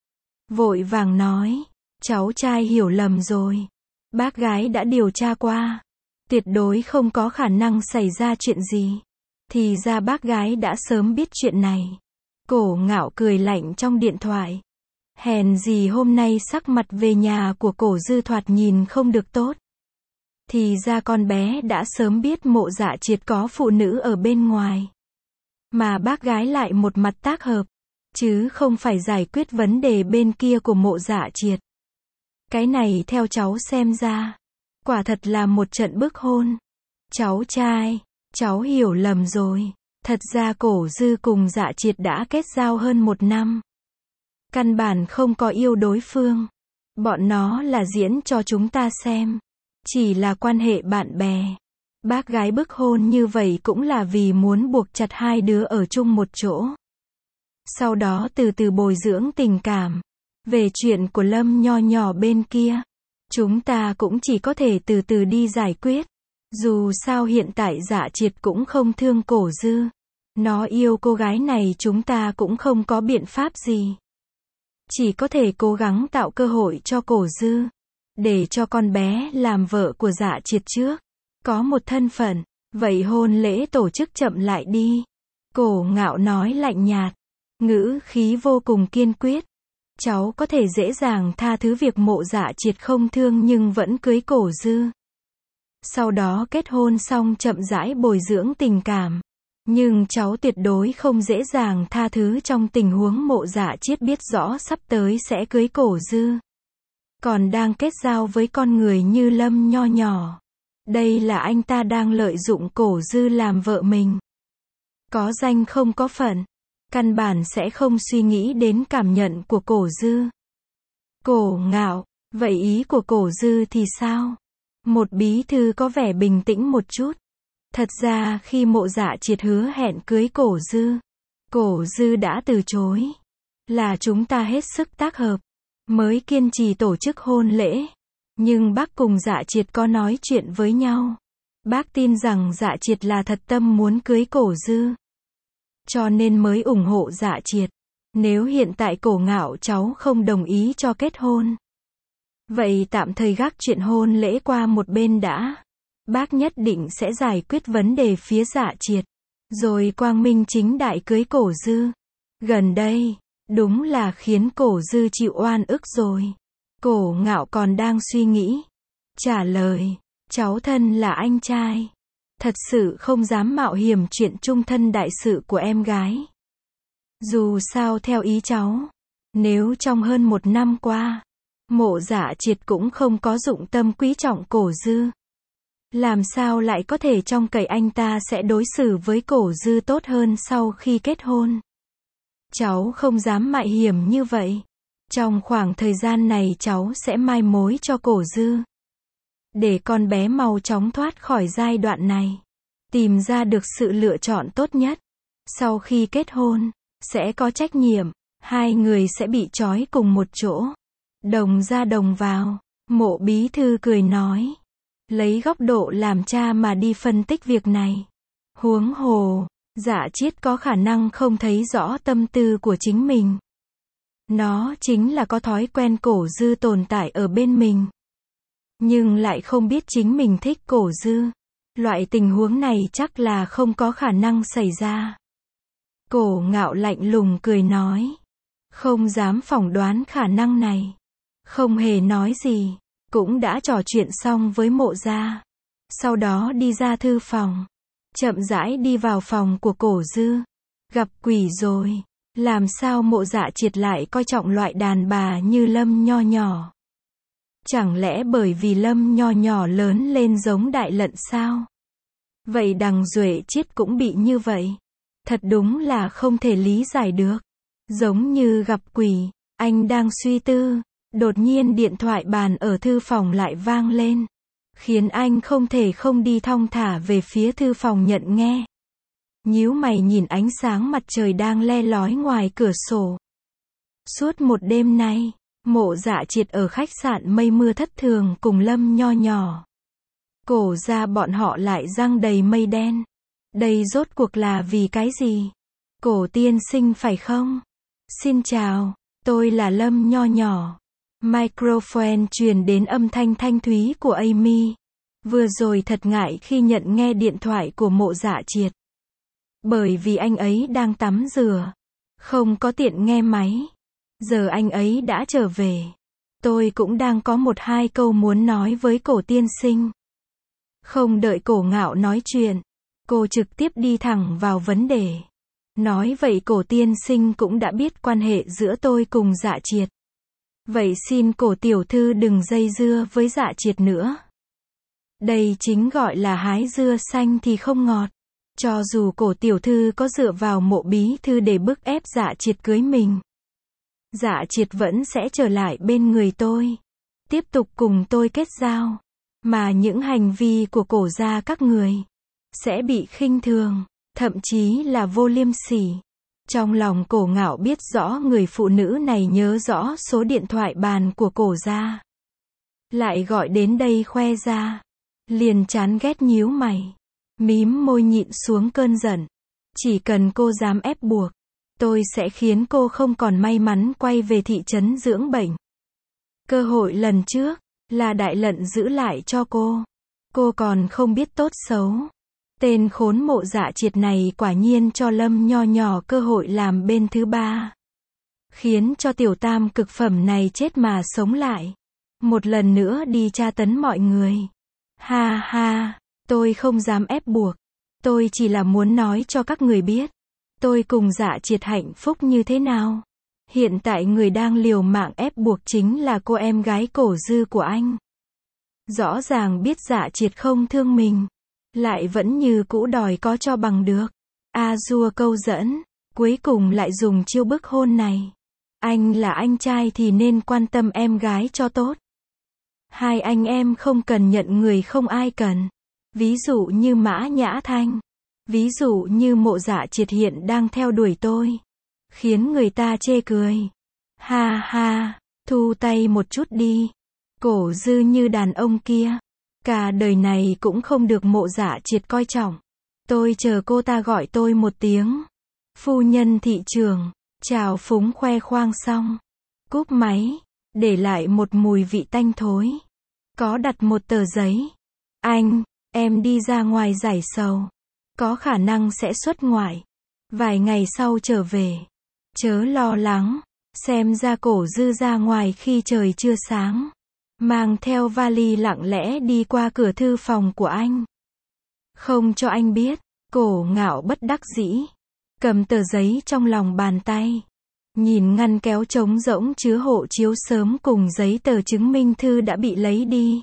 Vội vàng nói, cháu trai hiểu lầm rồi. Bác gái đã điều tra qua. Tuyệt đối không có khả năng xảy ra chuyện gì. Thì ra bác gái đã sớm biết chuyện này. Cổ Ngạo cười lạnh trong điện thoại. Hèn gì hôm nay sắc mặt về nhà của Cổ Dư thoạt nhìn không được tốt. Thì ra con bé đã sớm biết Mộ Dạ Triệt có phụ nữ ở bên ngoài. Mà bác gái lại một mặt tác hợp. Chứ không phải giải quyết vấn đề bên kia của Mộ Dạ Triệt. Cái này theo cháu xem ra, quả thật là một trận bức hôn. Cháu trai, cháu hiểu lầm rồi. Thật ra Cổ Dư cùng Dạ Triệt đã kết giao hơn một năm. Căn bản không có yêu đối phương. Bọn nó là diễn cho chúng ta xem. Chỉ là quan hệ bạn bè. Bác gái bức hôn như vậy cũng là vì muốn buộc chặt hai đứa ở chung một chỗ. Sau đó từ từ bồi dưỡng tình cảm. Về chuyện của Lâm Nho Nhỏ bên kia, chúng ta cũng chỉ có thể từ từ đi giải quyết. Dù sao hiện tại Dạ Triệt cũng không thương Cổ Dư. Nó yêu cô gái này chúng ta cũng không có biện pháp gì. Chỉ có thể cố gắng tạo cơ hội cho Cổ Dư. Để cho con bé làm vợ của Dạ Triệt trước. Có một thân phận. Vậy hôn lễ tổ chức chậm lại đi. Cổ Ngạo nói lạnh nhạt. Ngữ khí vô cùng kiên quyết. Cháu có thể dễ dàng tha thứ việc Mộ Dạ Triệt không thương nhưng vẫn cưới Cổ Dư. Sau đó kết hôn xong chậm rãi bồi dưỡng tình cảm. Nhưng cháu tuyệt đối không dễ dàng tha thứ trong tình huống Mộ Dạ Triệt biết rõ sắp tới sẽ cưới Cổ Dư. Còn đang kết giao với con người như Lâm Nho Nhỏ. Đây là anh ta đang lợi dụng Cổ Dư làm vợ mình. Có danh không có phận. Căn bản sẽ không suy nghĩ đến cảm nhận của Cổ Dư. Cổ Ngạo, vậy ý của Cổ Dư thì sao? Một bí thư có vẻ bình tĩnh một chút. Thật ra khi Mộ Dạ Triệt hứa hẹn cưới Cổ Dư, Cổ Dư đã từ chối. Là chúng ta hết sức tác hợp, mới kiên trì tổ chức hôn lễ. Nhưng bác cùng Dạ Triệt có nói chuyện với nhau. Bác tin rằng Dạ Triệt là thật tâm muốn cưới Cổ Dư. Cho nên mới ủng hộ Dạ Triệt. Nếu hiện tại Cổ Ngạo cháu không đồng ý cho kết hôn, vậy tạm thời gác chuyện hôn lễ qua một bên đã. Bác nhất định sẽ giải quyết vấn đề phía Dạ Triệt. Rồi quang minh chính đại cưới Cổ Dư. Gần đây, đúng là khiến Cổ Dư chịu oan ức rồi. Cổ Ngạo còn đang suy nghĩ. Trả lời, cháu thân là anh trai. Thật sự không dám mạo hiểm chuyện chung thân đại sự của em gái. Dù sao theo ý cháu, nếu trong hơn một năm qua, Mộ Dạ Triệt cũng không có dụng tâm quý trọng Cổ Dư, làm sao lại có thể trông cậy anh ta sẽ đối xử với Cổ Dư tốt hơn sau khi kết hôn. Cháu không dám mạo hiểm như vậy. Trong khoảng thời gian này cháu sẽ mai mối cho Cổ Dư. Để con bé mau chóng thoát khỏi giai đoạn này. Tìm ra được sự lựa chọn tốt nhất. Sau khi kết hôn, sẽ có trách nhiệm. Hai người sẽ bị trói cùng một chỗ. Đồng ra đồng vào. Mộ bí thư cười nói. Lấy góc độ làm cha mà đi phân tích việc này. Huống hồ, Dạ Triệt có khả năng không thấy rõ tâm tư của chính mình. Nó chính là có thói quen Cổ Dư tồn tại ở bên mình. Nhưng lại không biết chính mình thích Cổ Dư. Loại tình huống này chắc là không có khả năng xảy ra. Cổ Ngạo lạnh lùng cười nói. Không dám phỏng đoán khả năng này. Không hề nói gì. Cũng đã trò chuyện xong với Mộ gia. Sau đó đi ra thư phòng. Chậm rãi đi vào phòng của Cổ Dư. Gặp quỷ rồi. Làm sao Mộ Dạ Triệt lại coi trọng loại đàn bà như Lâm Nho Nhỏ? Chẳng lẽ bởi vì Lâm Nho Nhỏ lớn lên giống Đại Lận sao? Vậy Đằng Duệ Triết cũng bị như vậy. Thật đúng là không thể lý giải được. Giống như gặp quỷ. Anh đang suy tư. Đột nhiên điện thoại bàn ở thư phòng lại vang lên, khiến anh không thể không đi thong thả về phía thư phòng nhận nghe. Nhíu mày nhìn ánh sáng mặt trời đang le lói ngoài cửa sổ. Suốt một đêm nay, Mộ Dạ Triệt ở khách sạn mây mưa thất thường cùng Lâm Nho Nhỏ. Cổ ra bọn họ lại răng đầy mây đen. Đây rốt cuộc là vì cái gì? Cổ tiên sinh phải không? Xin chào, tôi là Lâm Nho Nhỏ. Microphone truyền đến âm thanh thanh thúy của Amy. Vừa rồi thật ngại khi nhận nghe điện thoại của Mộ Dạ Triệt. Bởi vì anh ấy đang tắm rửa, không có tiện nghe máy. Giờ anh ấy đã trở về. Tôi cũng đang có một hai câu muốn nói với cổ tiên sinh. Không đợi Cổ Ngạo nói chuyện, cô trực tiếp đi thẳng vào vấn đề. Nói vậy cổ tiên sinh cũng đã biết quan hệ giữa tôi cùng Dạ Triệt. Vậy xin cổ tiểu thư đừng dây dưa với Dạ Triệt nữa. Đây chính gọi là hái dưa xanh thì không ngọt. Cho dù cổ tiểu thư có dựa vào Mộ bí thư để bức ép Dạ Triệt cưới mình, Dạ Triệt vẫn sẽ trở lại bên người tôi, tiếp tục cùng tôi kết giao. Mà những hành vi của cổ gia các người sẽ bị khinh thường, thậm chí là vô liêm sỉ. Trong lòng Cổ Ngạo biết rõ người phụ nữ này nhớ rõ số điện thoại bàn của cổ gia, lại gọi đến đây khoe ra, liền chán ghét nhíu mày, mím môi nhịn xuống cơn giận. Chỉ cần cô dám ép buộc, tôi sẽ khiến cô không còn may mắn quay về thị trấn dưỡng bệnh. Cơ hội lần trước là Đại Lận giữ lại cho cô. Cô còn không biết tốt xấu. Tên khốn Mộ Dạ Triệt này quả nhiên cho Lâm Nho Nhỏ cơ hội làm bên thứ ba, khiến cho tiểu tam cực phẩm này chết mà sống lại, một lần nữa đi tra tấn mọi người. Ha ha, tôi không dám ép buộc. Tôi chỉ là muốn nói cho các người biết, tôi cùng Dạ Triệt hạnh phúc như thế nào. Hiện tại người đang liều mạng ép buộc chính là cô em gái Cổ Dư của anh. Rõ ràng biết Dạ Triệt không thương mình, lại vẫn như cũ đòi có cho bằng được. A dua câu dẫn, cuối cùng lại dùng chiêu bức hôn này. Anh là anh trai thì nên quan tâm em gái cho tốt. Hai anh em không cần nhận người không ai cần. Ví dụ như Mã Nhã Thanh. Ví dụ như Mộ Dạ Triệt hiện đang theo đuổi tôi, khiến người ta chê cười. Ha ha, thu tay một chút đi. Cổ Dư như đàn ông kia, cả đời này cũng không được Mộ Dạ Triệt coi trọng. Tôi chờ cô ta gọi tôi một tiếng phu nhân thị trường, chào phúng khoe khoang xong, cúp máy, để lại một mùi vị tanh thối. Có đặt một tờ giấy. Anh, em đi ra ngoài giải sầu. Có khả năng sẽ xuất ngoại. Vài ngày sau trở về. Chớ lo lắng. Xem ra Cổ Dư ra ngoài khi trời chưa sáng, mang theo vali lặng lẽ đi qua cửa thư phòng của anh. Không cho anh biết. Cổ Ngạo bất đắc dĩ, cầm tờ giấy trong lòng bàn tay, nhìn ngăn kéo trống rỗng chứa hộ chiếu sớm cùng giấy tờ chứng minh thư đã bị lấy đi.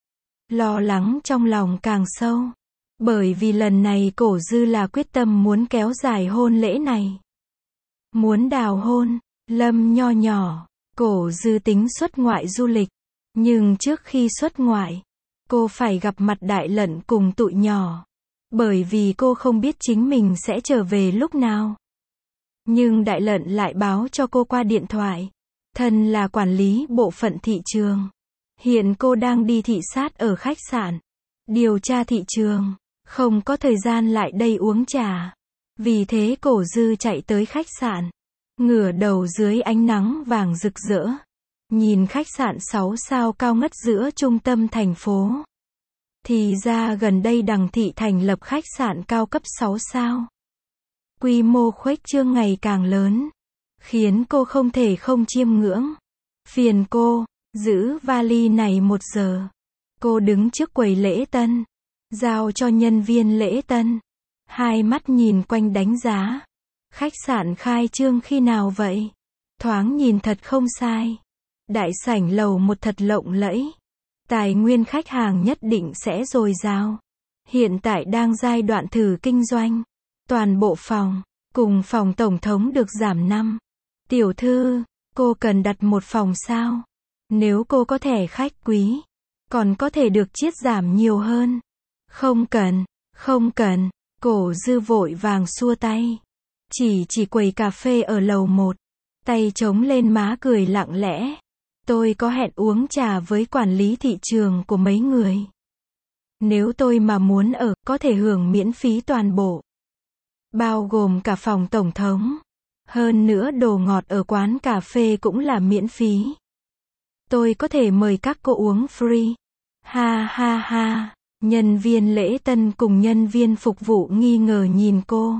Lo lắng trong lòng càng sâu, bởi vì lần này Cổ Dư là quyết tâm muốn kéo dài hôn lễ này. Muốn đào hôn, Lâm Nho Nhỏ, Cổ Dư tính xuất ngoại du lịch, nhưng trước khi xuất ngoại, cô phải gặp mặt Đại Lận cùng tụi nhỏ. Bởi vì cô không biết chính mình sẽ trở về lúc nào. Nhưng Đại Lận lại báo cho cô qua điện thoại. Thân là quản lý bộ phận thị trường. Hiện cô đang đi thị sát ở khách sạn, điều tra thị trường, không có thời gian lại đây uống trà. Vì thế Cổ Dư chạy tới khách sạn, ngửa đầu dưới ánh nắng vàng rực rỡ, nhìn khách sạn sáu sao cao ngất giữa trung tâm thành phố. Thì ra gần đây Đằng Thị thành lập khách sạn cao cấp sáu sao. Quy mô khuếch trương ngày càng lớn, khiến cô không thể không chiêm ngưỡng. Phiền cô, giữ vali này một giờ. Cô đứng trước quầy lễ tân, giao cho nhân viên lễ tân. Hai mắt nhìn quanh đánh giá. Khách sạn khai trương khi nào vậy? Thoáng nhìn thật không sai. Đại sảnh lầu một thật lộng lẫy. Tài nguyên khách hàng nhất định sẽ dồi dào. Hiện tại đang giai đoạn thử kinh doanh. Toàn bộ phòng, cùng phòng tổng thống được giảm năm. Tiểu thư, cô cần đặt một phòng sao? Nếu cô có thẻ khách quý, còn có thể được chiết giảm nhiều hơn. Không cần, không cần, Cổ Dư vội vàng xua tay. Chỉ chỉ quầy cà phê ở lầu một. Tay chống lên má cười lặng lẽ. Tôi có hẹn uống trà với quản lý thị trường của mấy người. Nếu tôi mà muốn ở, có thể hưởng miễn phí toàn bộ. Bao gồm cả phòng tổng thống. Hơn nữa đồ ngọt ở quán cà phê cũng là miễn phí. Tôi có thể mời các cô uống free. Ha ha ha. Nhân viên lễ tân cùng nhân viên phục vụ nghi ngờ nhìn cô.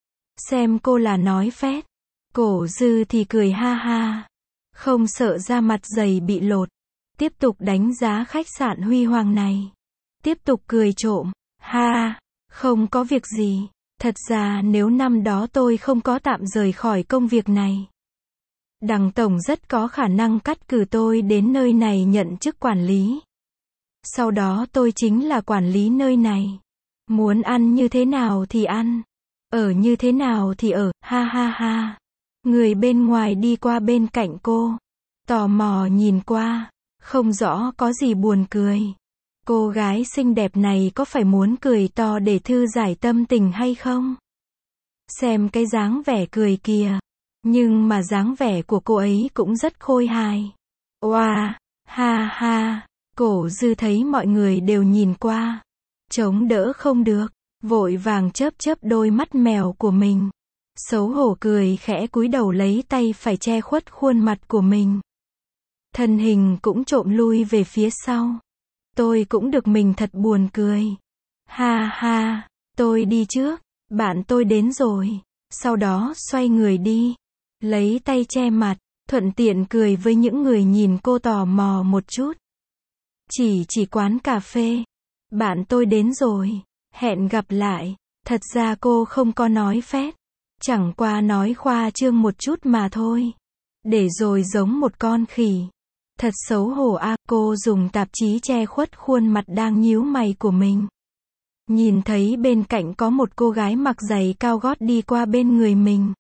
Xem cô là nói phét. Cổ Dư thì cười ha ha. Không sợ da mặt dày bị lột. Tiếp tục đánh giá khách sạn huy hoàng này. Tiếp tục cười trộm. Ha, không có việc gì. Thật ra nếu năm đó tôi không có tạm rời khỏi công việc này, Đằng Tổng rất có khả năng cắt cử tôi đến nơi này nhận chức quản lý. Sau đó tôi chính là quản lý nơi này. Muốn ăn như thế nào thì ăn. Ở như thế nào thì ở, ha ha ha. Người bên ngoài đi qua bên cạnh cô. Tò mò nhìn qua. Không rõ có gì buồn cười. Cô gái xinh đẹp này có phải muốn cười to để thư giải tâm tình hay không? Xem cái dáng vẻ cười kìa. Nhưng mà dáng vẻ của cô ấy cũng rất khôi hài. Oa, ha ha. Cổ Dư thấy mọi người đều nhìn qua. Chống đỡ không được. Vội vàng chớp chớp đôi mắt mèo của mình. Xấu hổ cười khẽ cúi đầu lấy tay phải che khuất khuôn mặt của mình. Thân hình cũng trộm lui về phía sau. Tôi cũng được mình thật buồn cười. Ha ha, tôi đi trước, bạn tôi đến rồi. Sau đó xoay người đi. Lấy tay che mặt, thuận tiện cười với những người nhìn cô tò mò một chút. Chỉ chỉ quán cà phê. Bạn tôi đến rồi. Hẹn gặp lại. Thật ra cô không có nói phét. Chẳng qua nói khoa trương một chút mà thôi. Để rồi giống một con khỉ. Thật xấu hổ a, à, cô dùng tạp chí che khuất khuôn mặt đang nhíu mày của mình. Nhìn thấy bên cạnh có một cô gái mặc giày cao gót đi qua bên người mình.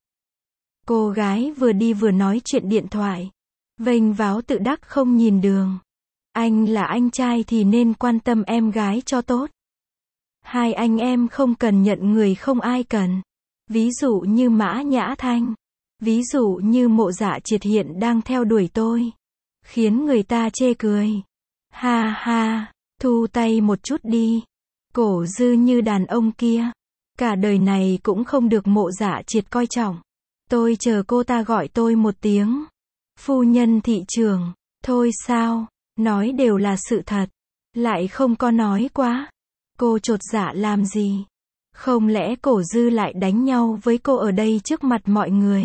Cô gái vừa đi vừa nói chuyện điện thoại. Vênh váo tự đắc không nhìn đường. Anh là anh trai thì nên quan tâm em gái cho tốt. Hai anh em không cần nhận người không ai cần. Ví dụ như Mã Nhã Thanh. Ví dụ như Mộ Dạ Triệt hiện đang theo đuổi tôi. Khiến người ta chê cười. Ha ha, thu tay một chút đi. Cổ Dư như đàn ông kia. Cả đời này cũng không được Mộ Dạ Triệt coi trọng. Tôi chờ cô ta gọi tôi một tiếng. Phu nhân thị trường. Thôi sao, nói đều là sự thật. Lại không có nói quá. Cô chột dạ làm gì? Không lẽ Cổ Dư lại đánh nhau với cô ở đây trước mặt mọi người?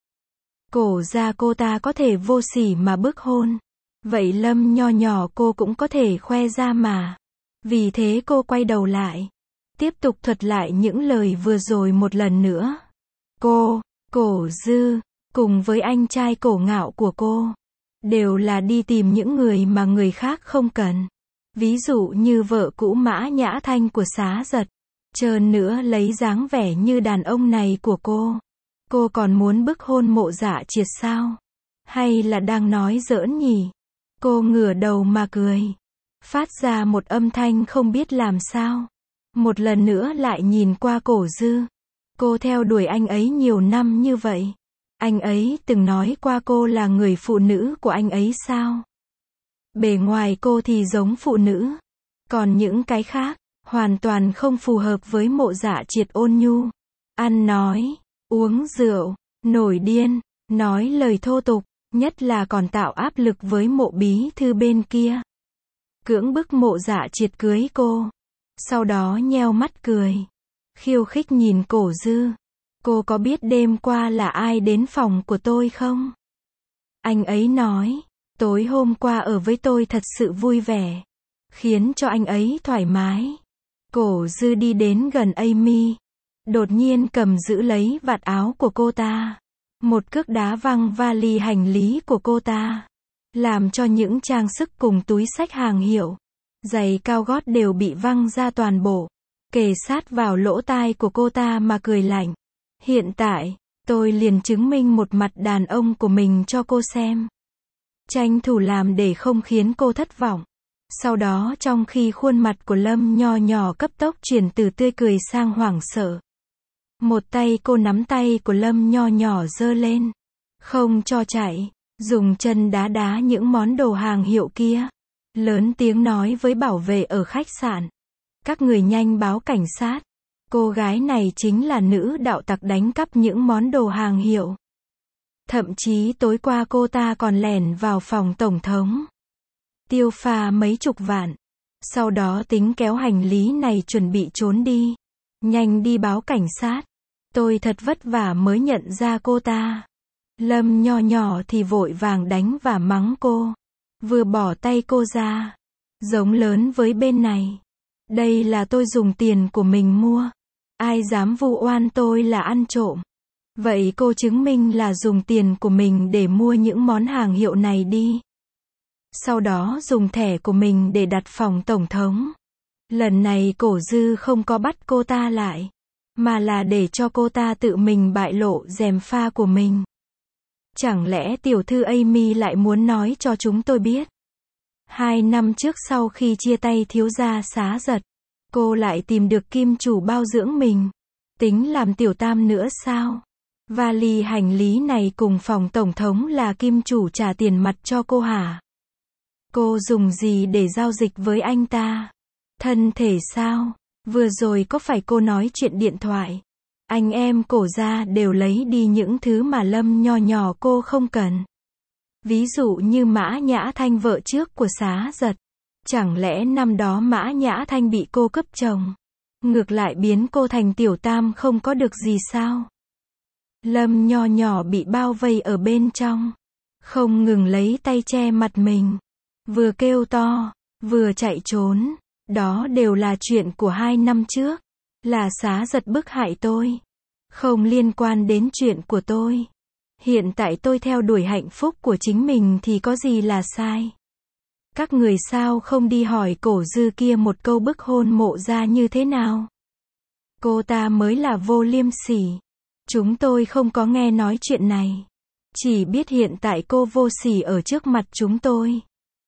Cổ ra cô ta có thể vô sỉ mà bức hôn. Vậy Lâm nho nhỏ cô cũng có thể khoe ra mà. Vì thế cô quay đầu lại. Tiếp tục thuật lại những lời vừa rồi một lần nữa. Cô, Cổ Dư, cùng với anh trai cổ ngạo của cô, đều là đi tìm những người mà người khác không cần. Ví dụ như vợ cũ Mã Nhã Thanh của Xá Giật. Trơn nữa lấy dáng vẻ như đàn ông này của cô. Cô còn muốn bức hôn Mộ Dạ Triệt sao? Hay là đang nói giỡn nhỉ? Cô ngửa đầu mà cười. Phát ra một âm thanh không biết làm sao. Một lần nữa lại nhìn qua Cổ Dư. Cô theo đuổi anh ấy nhiều năm như vậy. Anh ấy từng nói qua cô là người phụ nữ của anh ấy sao? Bề ngoài cô thì giống phụ nữ. Còn những cái khác, hoàn toàn không phù hợp với Mộ Dạ Triệt ôn nhu. Ăn nói, uống rượu, nổi điên, nói lời thô tục, nhất là còn tạo áp lực với Mộ bí thư bên kia. Cưỡng bức Mộ Dạ Triệt cưới cô. Sau đó nheo mắt cười. Khiêu khích nhìn Cổ Dư. Cô có biết đêm qua là ai đến phòng của tôi không? Anh ấy nói, tối hôm qua ở với tôi thật sự vui vẻ. Khiến cho anh ấy thoải mái. Cổ Dư đi đến gần Amy. Đột nhiên cầm giữ lấy vạt áo của cô ta. Một cước đá văng vali hành lý của cô ta. Làm cho những trang sức cùng túi xách hàng hiệu, giày cao gót đều bị văng ra toàn bộ. Kề sát vào lỗ tai của cô ta mà cười lạnh. Hiện tại, tôi liền chứng minh một mặt đàn ông của mình cho cô xem. tranh thủ làm để không khiến cô thất vọng. Sau đó trong khi khuôn mặt của Lâm Nho Nhỏ cấp tốc chuyển từ tươi cười sang hoảng sợ. Một tay cô nắm tay của Lâm Nho Nhỏ giơ lên. Không cho chạy. Dùng chân đá đá những món đồ hàng hiệu kia. Lớn tiếng nói với bảo vệ ở khách sạn. Các người nhanh báo cảnh sát. Cô gái này chính là nữ đạo tặc đánh cắp những món đồ hàng hiệu. Thậm chí tối qua cô ta còn lẻn vào phòng tổng thống. Tiêu pha mấy chục vạn. Sau đó tính kéo hành lý này chuẩn bị trốn đi. Nhanh đi báo cảnh sát. Tôi thật vất vả mới nhận ra cô ta. Lâm Nho Nhỏ thì vội vàng đánh và mắng cô. Vừa bỏ tay cô ra. Giống lớn với bên này. Đây là tôi dùng tiền của mình mua. Ai dám vu oan tôi là ăn trộm. Vậy cô chứng minh là dùng tiền của mình để mua những món hàng hiệu này đi. Sau đó dùng thẻ của mình để đặt phòng tổng thống. Lần này Cổ Dư không có bắt cô ta lại. Mà là để cho cô ta tự mình bại lộ gièm pha của mình. Chẳng lẽ tiểu thư Amy lại muốn nói cho chúng tôi biết. Hai năm trước sau khi chia tay thiếu gia Xá Giật. Cô lại tìm được kim chủ bao dưỡng mình. Tính làm tiểu tam nữa sao? Vali hành lý này cùng phòng tổng thống là kim chủ trả tiền mặt cho cô hả? Cô dùng gì để giao dịch với anh ta? Thân thể sao? Vừa rồi có phải cô nói chuyện điện thoại? Anh em Cổ gia đều lấy đi những thứ mà Lâm Nho Nhỏ cô không cần. Ví dụ như Mã Nhã Thanh vợ trước của Xá Giật. Chẳng lẽ năm đó Mã Nhã Thanh bị cô cướp chồng? Ngược lại biến cô thành tiểu tam không có được gì sao? Lâm Nho Nhỏ bị bao vây ở bên trong. Không ngừng lấy tay che mặt mình. Vừa kêu to, vừa chạy trốn. Đó đều là chuyện của hai năm trước. Là Xá Giật bức hại tôi. Không liên quan đến chuyện của tôi. Hiện tại tôi theo đuổi hạnh phúc của chính mình thì có gì là sai. Các người sao không đi hỏi Cổ Dư kia một câu bức hôn Mộ ra như thế nào? Cô ta mới là vô liêm sỉ. Chúng tôi không có nghe nói chuyện này. Chỉ biết hiện tại cô vô sỉ ở trước mặt chúng tôi.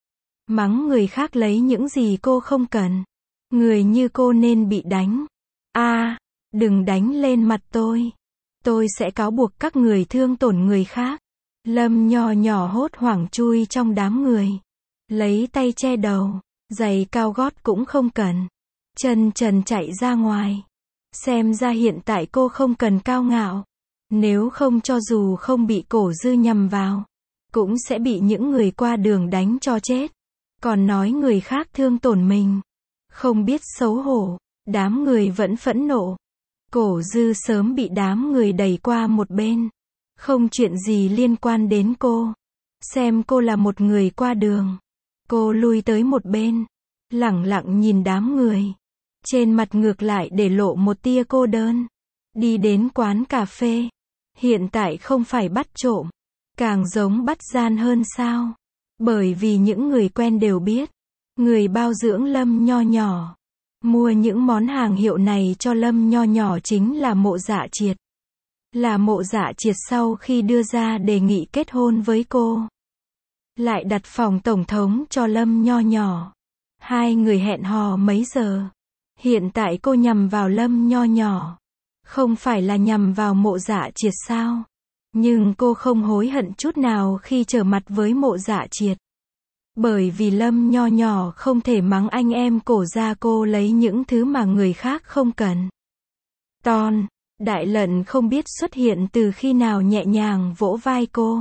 Mắng người khác lấy những gì cô không cần. Người như cô nên bị đánh. A, à, đừng đánh lên mặt tôi. Tôi sẽ cáo buộc các người thương tổn người khác. Lâm Nho Nhỏ hốt hoảng chui trong đám người. Lấy tay che đầu. Giày cao gót cũng không cần. Chân trần chạy ra ngoài. Xem ra hiện tại cô không cần cao ngạo. Nếu không cho dù không bị Cổ Dư nhằm vào. Cũng sẽ bị những người qua đường đánh cho chết. Còn nói người khác thương tổn mình. Không biết xấu hổ. Đám người vẫn phẫn nộ. Cổ Dư sớm bị đám người đẩy qua một bên. Không chuyện gì liên quan đến cô. Xem cô là một người qua đường. Cô lui tới một bên. Lẳng lặng nhìn đám người. Trên mặt ngược lại để lộ một tia cô đơn. Đi đến quán cà phê. Hiện tại không phải bắt trộm. Càng giống bắt gian hơn sao. Bởi vì những người quen đều biết. Người bao dưỡng Lâm Nho Nhỏ. Mua những món hàng hiệu này cho Lâm Nho Nhỏ chính là Mộ Dạ Triệt. Là Mộ Dạ Triệt sau khi đưa ra đề nghị kết hôn với cô. Lại đặt phòng tổng thống cho Lâm Nho Nhỏ. Hai người hẹn hò mấy giờ. Hiện tại cô nhằm vào Lâm Nho Nhỏ. Không phải là nhằm vào Mộ Dạ Triệt sao? Nhưng cô không hối hận chút nào khi trở mặt với Mộ Dạ Triệt. Bởi vì Lâm Nho Nhỏ không thể mắng anh em Cổ gia cô lấy những thứ mà người khác không cần. Ton, Đại Lận không biết xuất hiện từ khi nào nhẹ nhàng vỗ vai cô.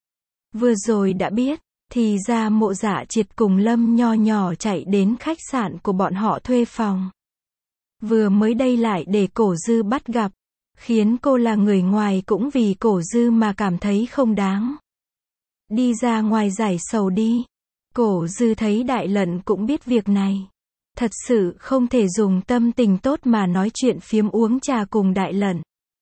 Vừa rồi đã biết, thì ra Mộ Dạ Triệt cùng Lâm Nho Nhỏ chạy đến khách sạn của bọn họ thuê phòng. Vừa mới đây lại để Cổ Dư bắt gặp. Khiến cô là người ngoài cũng vì Cổ Dư mà cảm thấy không đáng. Đi ra ngoài giải sầu đi. Cổ Dư thấy Đại Lận cũng biết việc này. Thật sự không thể dùng tâm tình tốt mà nói chuyện phiếm uống trà cùng Đại Lận.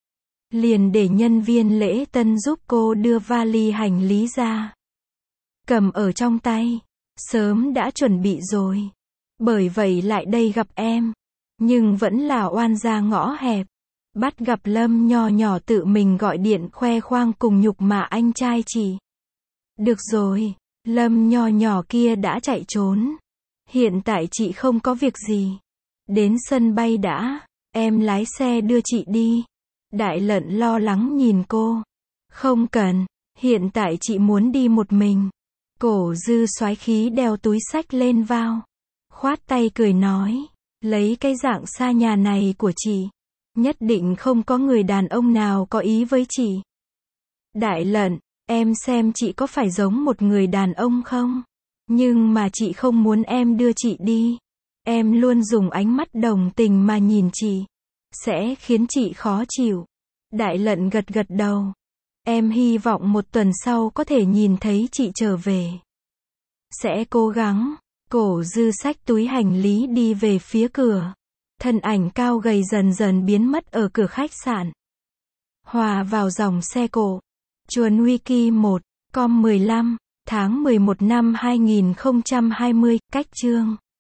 Liền để nhân viên lễ tân giúp cô đưa vali hành lý ra. Cầm ở trong tay. Sớm đã chuẩn bị rồi. Bởi vậy lại đây gặp em. Nhưng vẫn là oan gia ngõ hẹp. Bắt gặp Lâm Nho Nhỏ tự mình gọi điện khoe khoang cùng nhục mạ anh trai chị. Được rồi, Lâm nho nhỏ kia đã chạy trốn. Hiện tại chị không có việc gì. Đến sân bay đã, em lái xe đưa chị đi. Đại Lận lo lắng nhìn cô. Không cần, hiện tại chị muốn đi một mình. Cổ Dư soái khí đeo túi xách lên vào. Khoát tay cười nói, lấy cái dạng xa nhà này của chị, nhất định không có người đàn ông nào có ý với chị. Đại Lận, em xem chị có phải giống một người đàn ông không? Nhưng mà chị không muốn em đưa chị đi. Em luôn dùng ánh mắt đồng tình mà nhìn chị. Sẽ khiến chị khó chịu. Đại Lận gật gật đầu. Em hy vọng một tuần sau có thể nhìn thấy chị trở về. Sẽ cố gắng. Cổ Dư xách túi hành lý đi về phía cửa. Thân ảnh cao gầy dần dần biến mất ở cửa khách sạn. Hòa vào dòng xe cộ. Chuồn Wiki một, com mười lăm, tháng mười một năm hai nghìn không trăm hai mươi, cách chương.